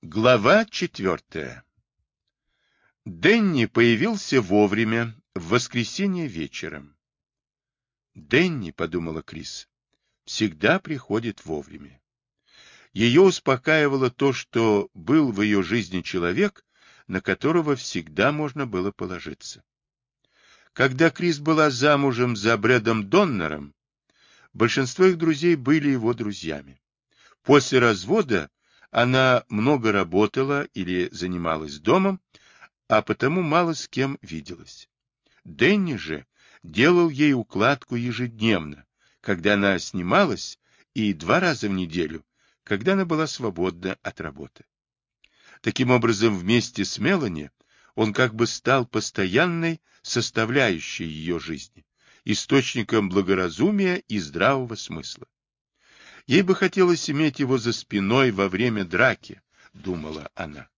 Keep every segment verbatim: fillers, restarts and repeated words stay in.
Глава четвертая. Дэнни появился вовремя, в воскресенье вечером. «Дэнни», — подумала Крис, — «всегда приходит вовремя». Ее успокаивало то, что был в ее жизни человек, на которого всегда можно было положиться. Когда Крис была замужем за Брэдом Доннером, большинство их друзей были его друзьями. После развода она много работала или занималась домом, а потому мало с кем виделась. Дэнни же делал ей укладку ежедневно, когда она снималась, и два раза в неделю, когда она была свободна от работы. Таким образом, вместе с Мелани он как бы стал постоянной составляющей ее жизни, источником благоразумия и здравого смысла. Ей бы хотелось иметь его за спиной во время драки, думала она.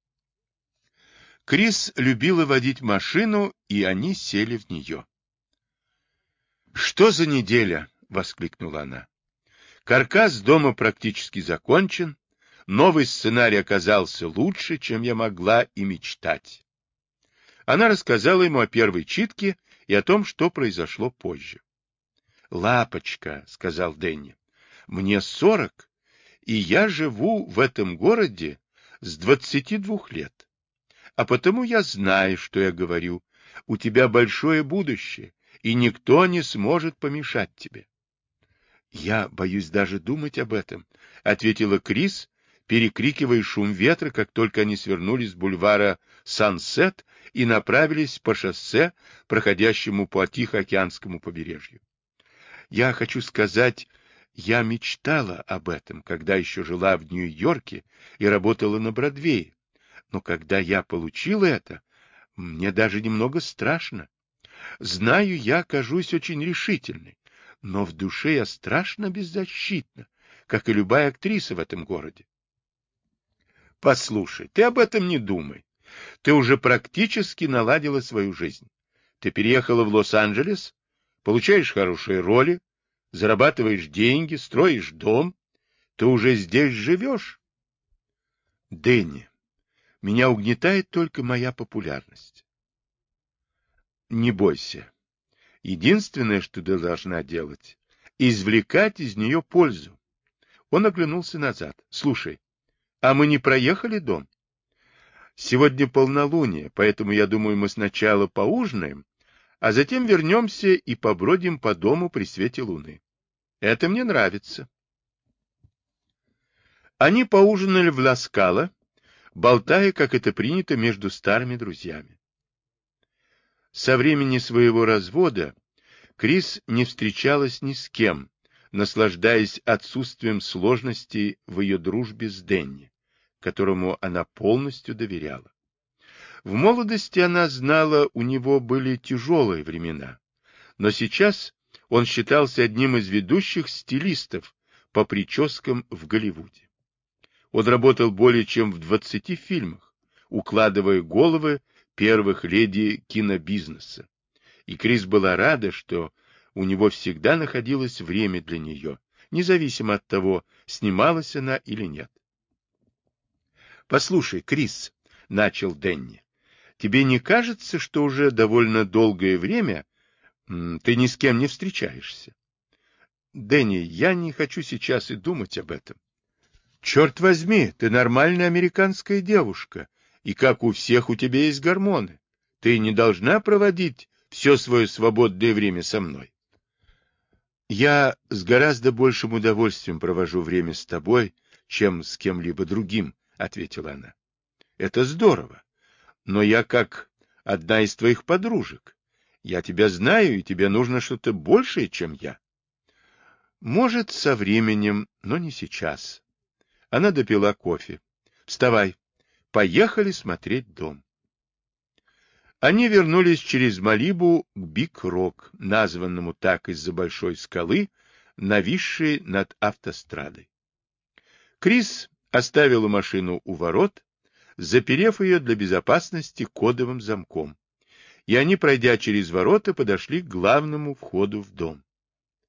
Крис любила водить машину, и они сели в нее. «Что за неделя?» — воскликнула она. «Каркас дома практически закончен. Новый сценарий оказался лучше, чем я могла и мечтать». Она рассказала ему о первой читке и о том, что произошло позже. «Лапочка», — сказал Дэнни, — «мне сорок, и я живу в этом городе с двадцати двух лет. А потому я знаю, что я говорю. У тебя большое будущее, и никто не сможет помешать тебе». «Я боюсь даже думать об этом», — ответила Крис, перекрикивая шум ветра, как только они свернули с бульвара Сансет и направились по шоссе, проходящему по Тихоокеанскому побережью. «Я хочу сказать, я мечтала об этом, когда еще жила в Нью-Йорке и работала на Бродвее. Но когда я получила это, мне даже немного страшно. Знаю, я кажусь очень решительной, но в душе я страшно беззащитна, как и любая актриса в этом городе». «Послушай, ты об этом не думай. Ты уже практически наладила свою жизнь. Ты переехала в Лос-Анджелес, получаешь хорошие роли, зарабатываешь деньги, строишь дом. Ты уже здесь живешь». «Дэнни, меня угнетает только моя популярность». «Не бойся. Единственное, что ты должна делать, извлекать из нее пользу». Он оглянулся назад. «Слушай, а мы не проехали дом? Сегодня полнолуние, поэтому, я думаю, мы сначала поужинаем, а затем вернемся и побродим по дому при свете луны. Это мне нравится». Они поужинали в Ла-Скала, болтая, как это принято между старыми друзьями. Со времени своего развода Крис не встречалась ни с кем, наслаждаясь отсутствием сложностей в ее дружбе с Дэнни, которому она полностью доверяла. В молодости она знала, у него были тяжелые времена, но сейчас он считался одним из ведущих стилистов по прическам в Голливуде. Он работал более чем в двадцати фильмах, укладывая головы первых леди кинобизнеса. И Крис была рада, что у него всегда находилось время для нее, независимо от того, снималась она или нет. «Послушай, Крис», — начал Дэнни, — «тебе не кажется, что уже довольно долгое время м, ты ни с кем не встречаешься?» «Дэнни, я не хочу сейчас и думать об этом. Черт возьми, ты нормальная американская девушка, и как у всех у тебя есть гормоны. Ты не должна проводить все свое свободное время со мной». «Я с гораздо большим удовольствием провожу время с тобой, чем с кем-либо другим», — ответила она. «Это здорово, но я как одна из твоих подружек. Я тебя знаю, и тебе нужно что-то большее, чем я». «Может, со временем, но не сейчас». Она допила кофе. «Вставай, поехали смотреть дом». Они вернулись через Малибу к Биг-Рок, названному так из-за большой скалы, нависшей над автострадой. Крис оставила машину у ворот, заперев ее для безопасности кодовым замком, и они, пройдя через ворота, подошли к главному входу в дом.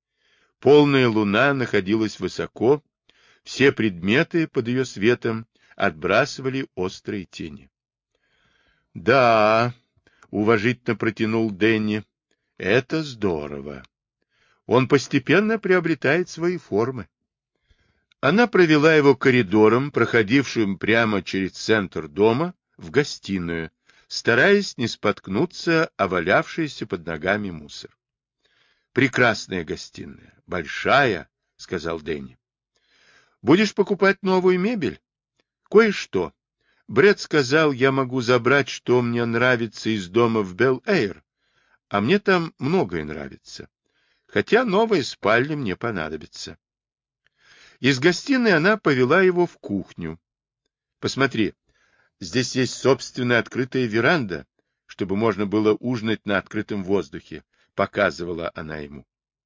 Полная луна находилась высоко, все предметы под ее светом отбрасывали острые тени. — Да, — уважительно протянул Дэнни, — это здорово. Он постепенно приобретает свои формы. Она провела его коридором, проходившим прямо через центр дома, в гостиную, стараясь не споткнуться о валявшийся под ногами мусор. — Прекрасная гостиная, большая, — сказал Дэнни. — Будешь покупать новую мебель? — Кое-что. Брэд сказал, я могу забрать, что мне нравится из дома в Белл-Эйр, а мне там многое нравится. Хотя новая спальня мне понадобится. Из гостиной она повела его в кухню. Посмотри, здесь есть собственная открытая веранда, чтобы можно было ужинать на открытом воздухе, показывала она ему.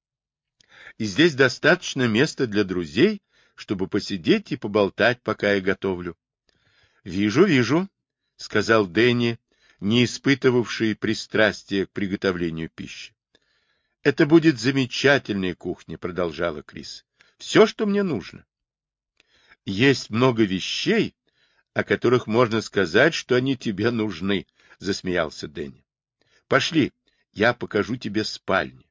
И здесь достаточно места для друзей, чтобы посидеть и поболтать, пока я готовлю. Вижу, вижу, сказал Дэнни, не испытывавший пристрастия к приготовлению пищи. Это будет замечательная кухня, продолжала Крис. Все, что мне нужно. Есть много вещей, о которых можно сказать, что они тебе нужны, засмеялся Дэнни. Пошли, я покажу тебе спальню.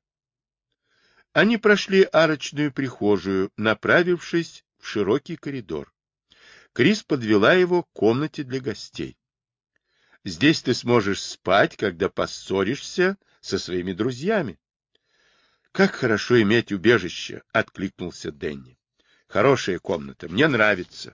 Они прошли арочную прихожую, направившись в широкий коридор. Крис подвела его к комнате для гостей. Здесь ты сможешь спать, когда поссоришься со своими друзьями. Как хорошо иметь убежище, откликнулся Дэнни. Хорошая комната, мне нравится.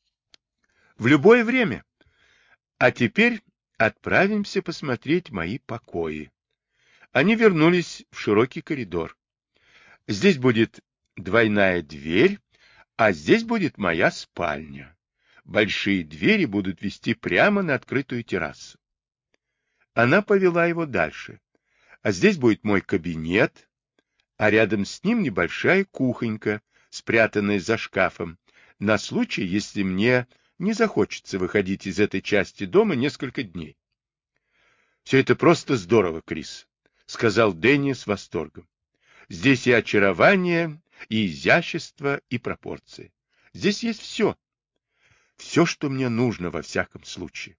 В любое время. А теперь отправимся посмотреть мои покои. Они вернулись в широкий коридор. Здесь будет двойная дверь, а здесь будет моя спальня. Большие двери будут вести прямо на открытую террасу. Она повела его дальше. А здесь будет мой кабинет, а рядом с ним небольшая кухонька, спрятанная за шкафом, на случай, если мне не захочется выходить из этой части дома несколько дней. — Все это просто здорово, Крис, — сказал Дэнни с восторгом. — Здесь и очарование, и изящество, и пропорции. Здесь есть все. Все, что мне нужно во всяком случае.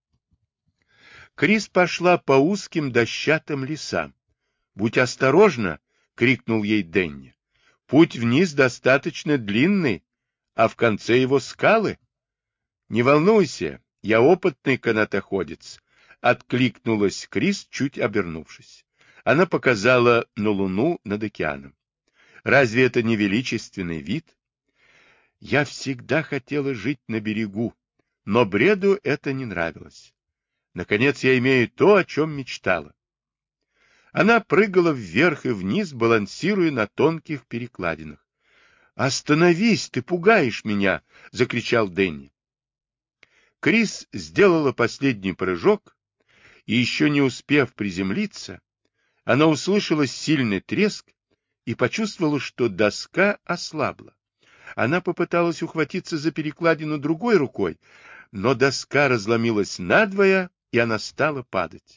Крис пошла по узким дощатым лесам. — Будь осторожна! — крикнул ей Дэнни. — Путь вниз достаточно длинный, а в конце его скалы. — Не волнуйся, я опытный канатоходец, — откликнулась Крис, чуть обернувшись. Она показала на луну над океаном. — Разве это не величественный вид? Я всегда хотела жить на берегу, но Бреду это не нравилось. Наконец я имею то, о чем мечтала. Она прыгала вверх и вниз, балансируя на тонких перекладинах. — Остановись, ты пугаешь меня! — закричал Дэнни. Крис сделала последний прыжок, и еще не успев приземлиться, она услышала сильный треск и почувствовала, что доска ослабла. Она попыталась ухватиться за перекладину другой рукой, но доска разломилась надвое, и она стала падать.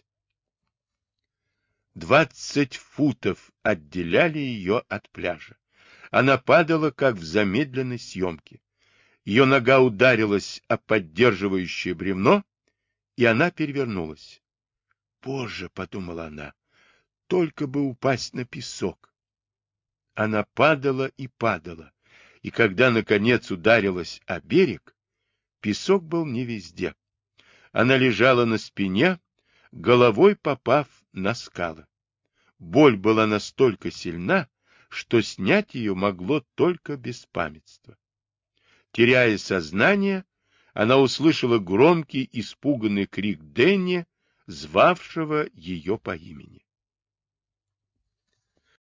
Двадцать футов отделяли ее от пляжа. Она падала, как в замедленной съемке. Ее нога ударилась о поддерживающее бревно, и она перевернулась. «Боже!» — подумала она, — «только бы упасть на песок». Она падала и падала, и когда, наконец, ударилась о берег, песок был не везде. Она лежала на спине, головой попав на скалы. Боль была настолько сильна, что снять ее могло только беспамятство. Теряя сознание, она услышала громкий испуганный крик Дэнни, звавшего ее по имени.